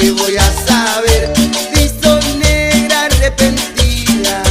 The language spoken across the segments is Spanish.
noche voy a saber si sos negra arrepentida.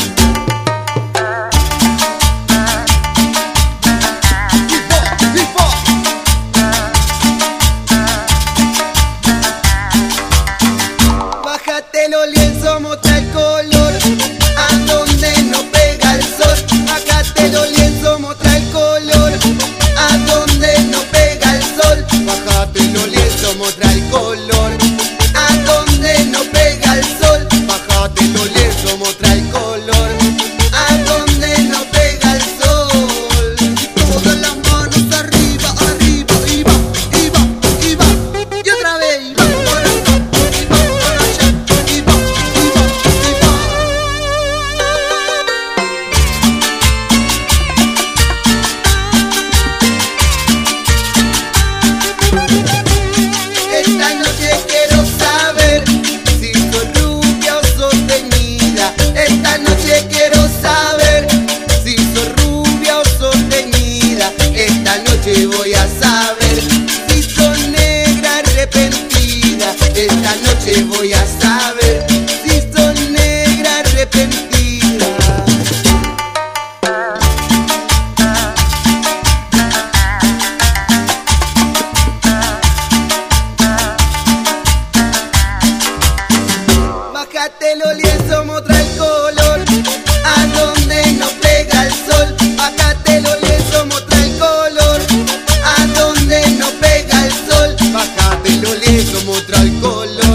Bájate los lienzos, mostra el color a donde no pega el sol. Bájate los lienzos, mostra el color a donde no pega el sol. Bájate los lienzos, mostra el color a donde no pega el sol. Bájate los lienzos, mostra el color a donde no pega el sol. Todas las manos arriba, arriba, y va, y va, y va, y otra vez, y va, corazón, y va, corazón, y va, y va, y va. Esta noche quiero saber si sos rubia o sos teñida. Esta noche quiero saber si sos rubia o sos teñida. Esta noche voy a saber si sos negra arrepentida. Esta noche voy a saber si sos negra arrepentida. Bájate los lienzos, mostra el color a donde no pega el sol. Bájate los lienzos, mostra el color a donde no pega el sol. Bájate los lienzos, mostra el color